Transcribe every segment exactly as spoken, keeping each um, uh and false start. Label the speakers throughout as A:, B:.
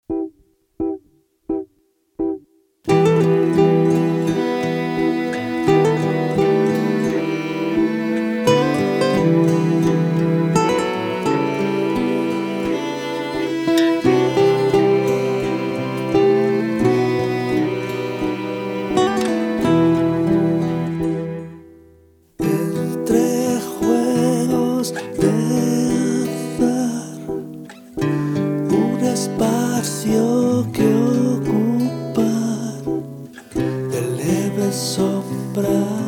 A: Entre juegos de azar, un espacio que ocupar de leves sombras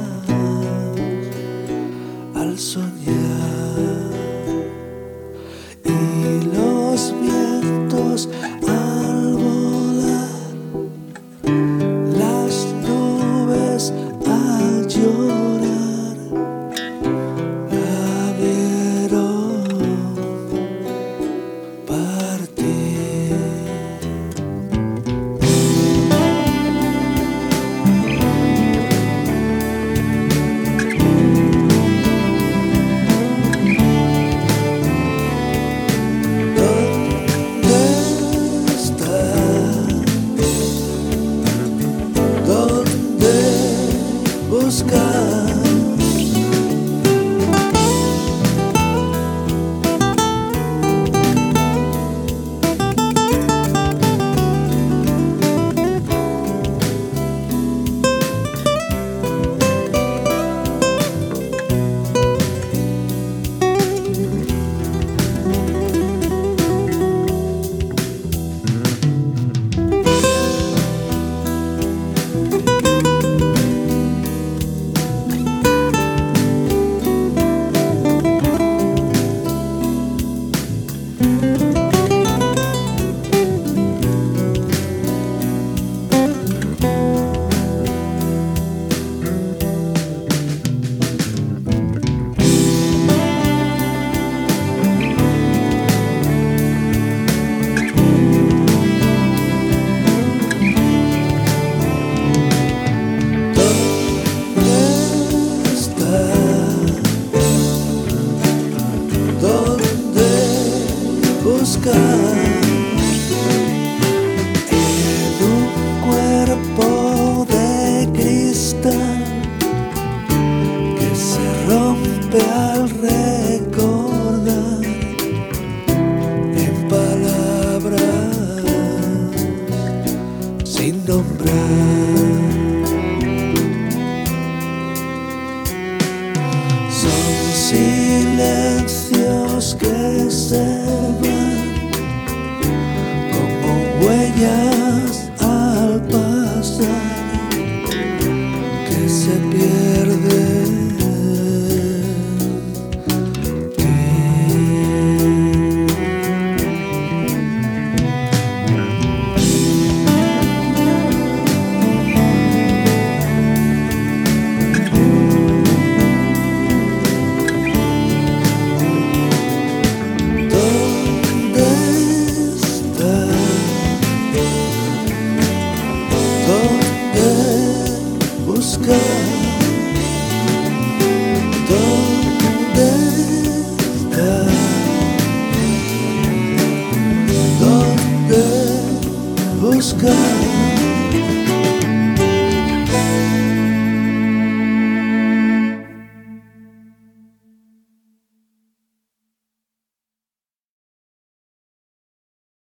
A: al soñar, y los vientos al volar, las nubes al llorar, la vieron partir. ¿Dónde estás? ¿Dónde buscas? Buscar en un cuerpo de cristal que se rompe al recordar en palabras sin nombrar. Son silencios que se huellas al pasar que se pierden. Buscar dónde está, dónde buscar.